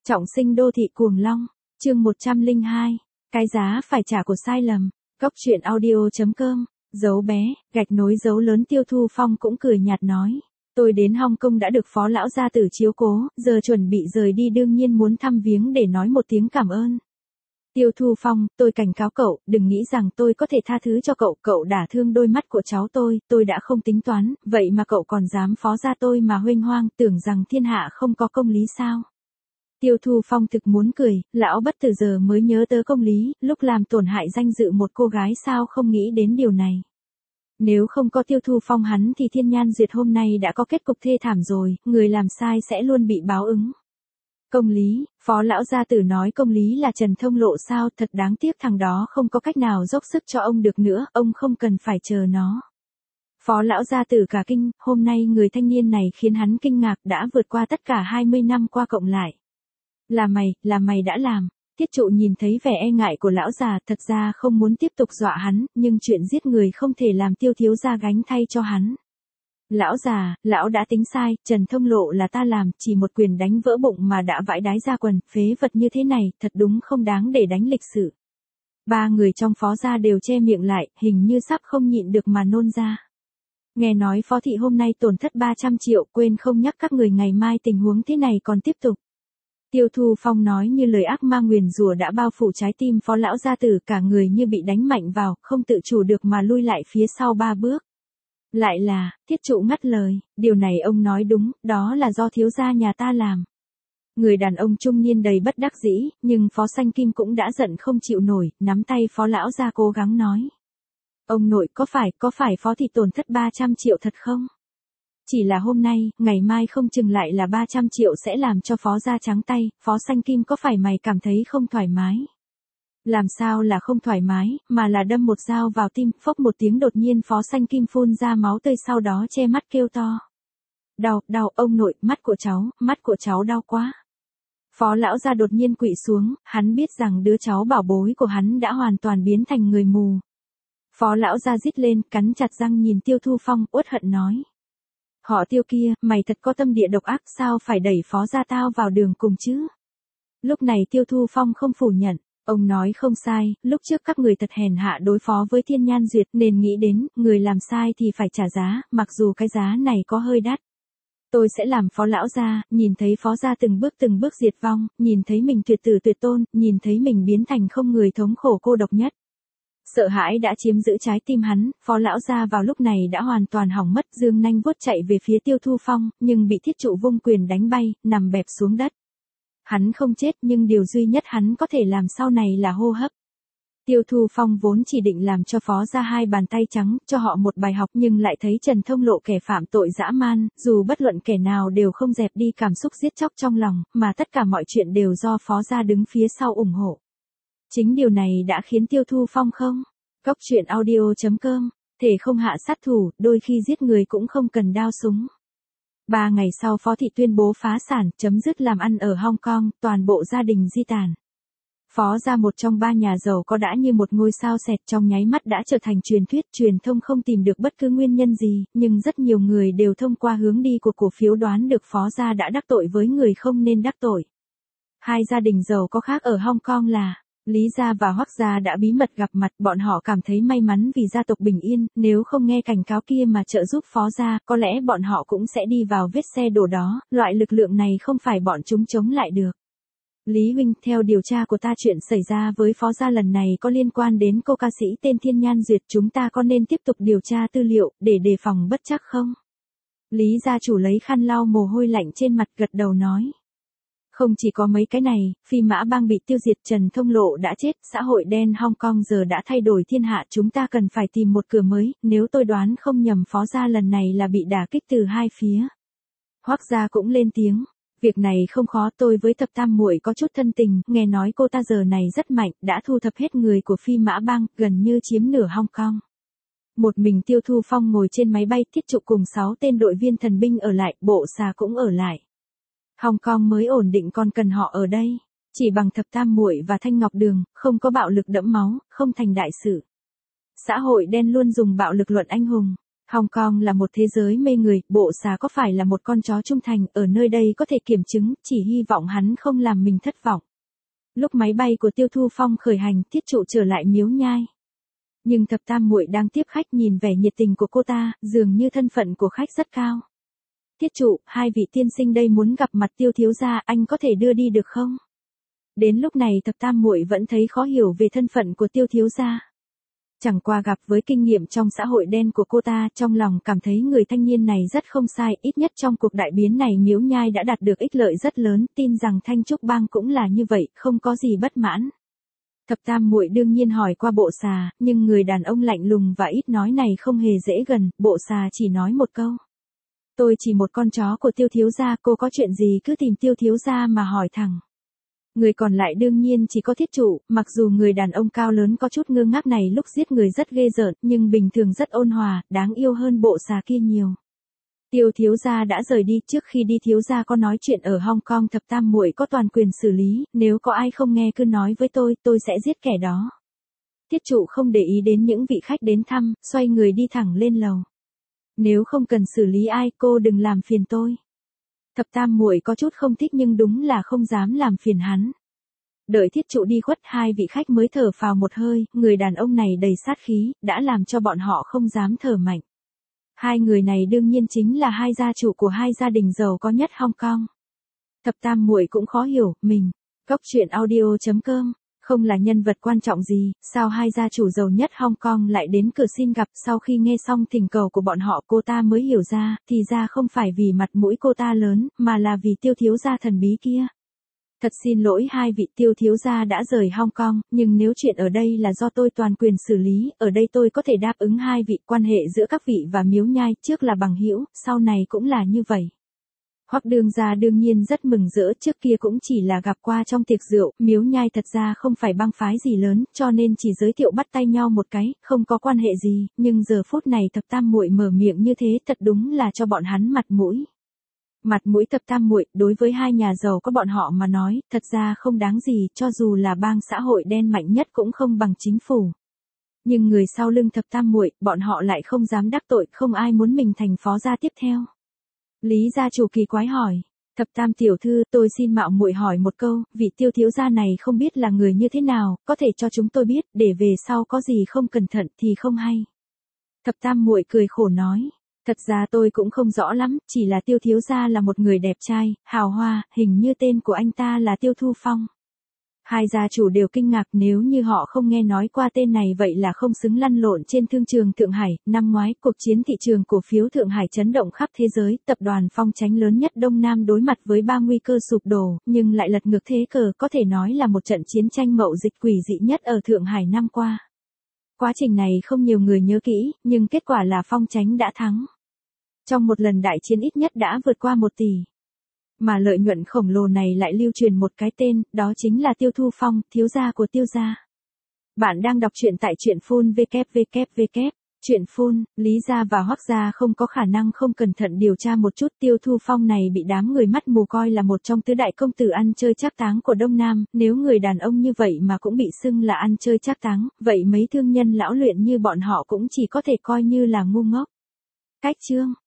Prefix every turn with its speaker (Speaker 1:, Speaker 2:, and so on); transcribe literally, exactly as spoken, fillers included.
Speaker 1: Trọng sinh đô thị cuồng long, chương một trăm lẻ hai, cái giá phải trả của sai lầm. Góc truyện audio chấm com, dấu bé, gạch nối dấu lớn. Tiêu Thu Phong cũng cười nhạt nói, tôi đến Hong Kong đã được phó lão gia tử chiếu cố, giờ chuẩn bị rời đi, đương nhiên muốn thăm viếng để nói một tiếng cảm ơn. Tiêu Thu Phong, tôi cảnh cáo cậu, đừng nghĩ rằng tôi có thể tha thứ cho cậu, cậu đả thương đôi mắt của cháu tôi, tôi đã không tính toán, vậy mà cậu còn dám phó gia tôi mà huênh hoang, tưởng rằng thiên hạ không có công lý sao? Tiêu Thu Phong thực muốn cười, lão bất từ giờ mới nhớ tới công lý, lúc làm tổn hại danh dự một cô gái sao không nghĩ đến điều này. Nếu không có Tiêu Thu Phong hắn thì Thiên Nhan Duyệt hôm nay đã có kết cục thê thảm rồi, người làm sai sẽ luôn bị báo ứng. Công lý, phó lão gia tử nói công lý là Trần Thông Lộ sao, thật đáng tiếc thằng đó không có cách nào dốc sức cho ông được nữa, ông không cần phải chờ nó. Phó lão gia tử cả kinh, hôm nay người thanh niên này khiến hắn kinh ngạc, đã vượt qua tất cả hai mươi năm qua cộng lại. Là mày, là mày đã làm. Tiết Trụ nhìn thấy vẻ e ngại của lão già, thật ra không muốn tiếp tục dọa hắn, nhưng chuyện giết người không thể làm Tiêu thiếu gia gánh thay cho hắn. Lão già, lão đã tính sai, Trần Thông Lộ là ta làm, chỉ một quyền đánh vỡ bụng mà đã vãi đái ra quần, phế vật như thế này, thật đúng không đáng để đánh lịch sự. Ba người trong phó gia đều che miệng lại, hình như sắp không nhịn được mà nôn ra. Nghe nói phó thị hôm nay tổn thất ba trăm triệu, quên không nhắc các người ngày mai tình huống thế này còn tiếp tục. Tiêu Thu Phong nói như lời ác ma nguyền rủa đã bao phủ trái tim phó lão gia tử, cả người như bị đánh mạnh vào, không tự chủ được mà lui lại phía sau ba bước. Lại là, Tiết Trụ ngắt lời, điều này ông nói đúng, đó là do thiếu gia nhà ta làm. Người đàn ông trung niên đầy bất đắc dĩ, nhưng phó Sanh Kim cũng đã giận không chịu nổi, nắm tay phó lão gia cố gắng nói. Ông nội, có phải, có phải phó thị tổn thất ba trăm triệu thật không? Chỉ là hôm nay, ngày mai không chừng lại là ba trăm triệu sẽ làm cho phó gia trắng tay, phó Sanh Kim có phải mày cảm thấy không thoải mái? Làm sao là không thoải mái, mà là đâm một dao vào tim, phốc một tiếng đột nhiên phó Sanh Kim phun ra máu tươi, sau đó che mắt kêu to. Đau, đau, ông nội, mắt của cháu, mắt của cháu đau quá. Phó lão gia đột nhiên quỵ xuống, hắn biết rằng đứa cháu bảo bối của hắn đã hoàn toàn biến thành người mù. Phó lão gia rít lên, cắn chặt răng nhìn Tiêu Thu Phong, uất hận nói. Họ Tiêu kia, mày thật có tâm địa độc ác, sao phải đẩy phó gia tao vào đường cùng chứ? Lúc này Tiêu Thu Phong không phủ nhận, ông nói không sai, lúc trước các người thật hèn hạ đối phó với Thiên Nhan Duyệt nên nghĩ đến, người làm sai thì phải trả giá, mặc dù cái giá này có hơi đắt. Tôi sẽ làm phó lão gia, nhìn thấy phó gia từng bước từng bước diệt vong, nhìn thấy mình tuyệt tử tuyệt tôn, nhìn thấy mình biến thành không người thống khổ cô độc nhất. Sợ hãi đã chiếm giữ trái tim hắn, phó lão gia vào lúc này đã hoàn toàn hỏng mất, dương nanh vuốt chạy về phía Tiêu Thu Phong, nhưng bị Thiết Trụ vung quyền đánh bay, nằm bẹp xuống đất. Hắn không chết nhưng điều duy nhất hắn có thể làm sau này là hô hấp. Tiêu Thu Phong vốn chỉ định làm cho phó gia hai bàn tay trắng, cho họ một bài học, nhưng lại thấy Trần Thông Lộ kẻ phạm tội dã man, dù bất luận kẻ nào đều không dẹp đi cảm xúc giết chóc trong lòng, mà tất cả mọi chuyện đều do phó gia đứng phía sau ủng hộ. Chính điều này đã khiến Tiêu Thu Phong không? Góc truyện audio chấm com, thể không hạ sát thủ, đôi khi giết người cũng không cần đao súng. Ba ngày sau phó thị tuyên bố phá sản, chấm dứt làm ăn ở Hong Kong, toàn bộ gia đình di tản. Phó gia một trong ba nhà giàu có đã như một ngôi sao xẹt, trong nháy mắt đã trở thành truyền thuyết, truyền thông không tìm được bất cứ nguyên nhân gì, nhưng rất nhiều người đều thông qua hướng đi của cổ phiếu đoán được phó gia đã đắc tội với người không nên đắc tội. Hai gia đình giàu có khác ở Hong Kong là Lý gia và Hoắc gia đã bí mật gặp mặt, bọn họ cảm thấy may mắn vì gia tộc bình yên, nếu không nghe cảnh cáo kia mà trợ giúp phó gia, có lẽ bọn họ cũng sẽ đi vào vết xe đổ đó, loại lực lượng này không phải bọn chúng chống lại được. Lý huynh, theo điều tra của ta chuyện xảy ra với phó gia lần này có liên quan đến cô ca sĩ tên Thiên Nhan Duyệt, chúng ta có nên tiếp tục điều tra tư liệu, để đề phòng bất trắc không? Lý gia chủ lấy khăn lau mồ hôi lạnh trên mặt, gật đầu nói. Không chỉ có mấy cái này, Phi Mã Bang bị tiêu diệt, Trần Thông Lộ đã chết, xã hội đen Hong Kong giờ đã thay đổi thiên hạ, chúng ta cần phải tìm một cửa mới, nếu tôi đoán không nhầm phó gia lần này là bị đả kích từ hai phía. Hoắc gia cũng lên tiếng, việc này không khó, tôi với Thập Tam muội có chút thân tình, nghe nói cô ta giờ này rất mạnh, đã thu thập hết người của Phi Mã Bang, gần như chiếm nửa Hong Kong. Một mình Tiêu Thu Phong ngồi trên máy bay, Thiết Trụ cùng sáu tên đội viên thần binh ở lại, Bộ Xà cũng ở lại. Hong Kong mới ổn định còn cần họ ở đây. Chỉ bằng Thập Tam muội và Thanh Ngọc Đường, không có bạo lực đẫm máu, không thành đại sự. Xã hội đen luôn dùng bạo lực luận anh hùng. Hong Kong là một thế giới mê người, bộ xà có phải là một con chó trung thành, ở nơi đây có thể kiểm chứng, chỉ hy vọng hắn không làm mình thất vọng. Lúc máy bay của Tiêu Thu Phong khởi hành, Thiết Trụ trở lại Miếu Nhai. Nhưng Thập Tam Muội đang tiếp khách, nhìn vẻ nhiệt tình của cô ta, dường như thân phận của khách rất cao. Thiết Trụ, hai vị tiên sinh đây muốn gặp mặt Tiêu thiếu gia, anh có thể đưa đi được không? Đến lúc này Thập Tam Muội vẫn thấy khó hiểu về thân phận của Tiêu thiếu gia. Chẳng qua gặp với kinh nghiệm trong xã hội đen của cô ta, trong lòng cảm thấy người thanh niên này rất không sai, ít nhất trong cuộc đại biến này Miếu Nhai đã đạt được ích lợi rất lớn, tin rằng Thanh Trúc Bang cũng là như vậy, không có gì bất mãn. Thập Tam Muội đương nhiên hỏi qua bộ xà, nhưng người đàn ông lạnh lùng và ít nói này không hề dễ gần, bộ xà chỉ nói một câu. Tôi chỉ một con chó của Tiêu thiếu gia, cô có chuyện gì cứ tìm Tiêu thiếu gia mà hỏi thẳng. Người còn lại đương nhiên chỉ có Thiết Trụ, mặc dù người đàn ông cao lớn có chút ngơ ngác này lúc giết người rất ghê rợn, nhưng bình thường rất ôn hòa, đáng yêu hơn bộ xà kia nhiều. Tiêu thiếu gia đã rời đi, trước khi đi thiếu gia có nói chuyện ở Hong Kong Thập Tam Muội có toàn quyền xử lý, nếu có ai không nghe cứ nói với tôi, tôi sẽ giết kẻ đó. Thiết Trụ không để ý đến những vị khách đến thăm, xoay người đi thẳng lên lầu. Nếu không cần xử lý ai, cô đừng làm phiền tôi. Thập Tam Muội có chút không thích nhưng đúng là không dám làm phiền hắn. Đợi Thiết Trụ đi khuất, hai vị khách mới thở phào một hơi, người đàn ông này đầy sát khí, đã làm cho bọn họ không dám thở mạnh. Hai người này đương nhiên chính là hai gia chủ của hai gia đình giàu có nhất Hong Kong. Thập Tam Muội cũng khó hiểu, mình, Cốc Truyện Audio chấm com, không là nhân vật quan trọng gì, sao hai gia chủ giàu nhất Hong Kong lại đến cửa xin gặp. Sau khi nghe xong thỉnh cầu của bọn họ cô ta mới hiểu ra, thì ra không phải vì mặt mũi cô ta lớn, mà là vì Tiêu thiếu gia thần bí kia. Thật xin lỗi hai vị, Tiêu thiếu gia đã rời Hong Kong, nhưng nếu chuyện ở đây là do tôi toàn quyền xử lý, ở đây tôi có thể đáp ứng hai vị. Quan hệ giữa các vị và Miếu Nhai trước là bằng hữu, sau này cũng là như vậy. Hoắc đương gia đương nhiên rất mừng rỡ, trước kia cũng chỉ là gặp qua trong tiệc rượu, Miếu Nhai thật ra không phải bang phái gì lớn, cho nên chỉ giới thiệu bắt tay nhau một cái, không có quan hệ gì, nhưng giờ phút này Thập Tam Muội mở miệng như thế thật đúng là cho bọn hắn mặt mũi. Mặt mũi Thập Tam Muội, đối với hai nhà giàu có bọn họ mà nói, thật ra không đáng gì, cho dù là bang xã hội đen mạnh nhất cũng không bằng chính phủ. Nhưng người sau lưng Thập Tam Muội, bọn họ lại không dám đắc tội, không ai muốn mình thành phó gia tiếp theo. Lý gia chủ kỳ quái hỏi, Thập Tam tiểu thư, tôi xin mạo muội hỏi một câu, vị Tiêu thiếu gia này không biết là người như thế nào, có thể cho chúng tôi biết, để về sau có gì không cẩn thận thì không hay. Thập Tam Muội cười khổ nói, thật ra tôi cũng không rõ lắm, chỉ là Tiêu thiếu gia là một người đẹp trai, hào hoa, hình như tên của anh ta là Tiêu Thu Phong. Hai gia chủ đều kinh ngạc, nếu như họ không nghe nói qua tên này vậy là không xứng lăn lộn trên thương trường Thượng Hải. Năm ngoái, cuộc chiến thị trường cổ phiếu Thượng Hải chấn động khắp thế giới, tập đoàn Phong Chánh lớn nhất Đông Nam đối mặt với ba nguy cơ sụp đổ, nhưng lại lật ngược thế cờ, có thể nói là một trận chiến tranh mậu dịch quỷ dị nhất ở Thượng Hải năm qua. Quá trình này không nhiều người nhớ kỹ, nhưng kết quả là Phong Chánh đã thắng. Trong một lần đại chiến ít nhất đã vượt qua một tỷ. Mà lợi nhuận khổng lồ này lại lưu truyền một cái tên, đó chính là Tiêu Thu Phong, thiếu gia của Tiêu gia. Bạn đang đọc truyện tại truyện phun vê kép vê kép vê kép. Truyện phun, Lý gia và Hoắc gia không có khả năng không cẩn thận điều tra một chút. Tiêu Thu Phong này bị đám người mắt mù coi là một trong tứ đại công tử ăn chơi trác táng của Đông Nam, nếu người đàn ông như vậy mà cũng bị xưng là ăn chơi trác táng, vậy mấy thương nhân lão luyện như bọn họ cũng chỉ có thể coi như là ngu ngốc. Cách chương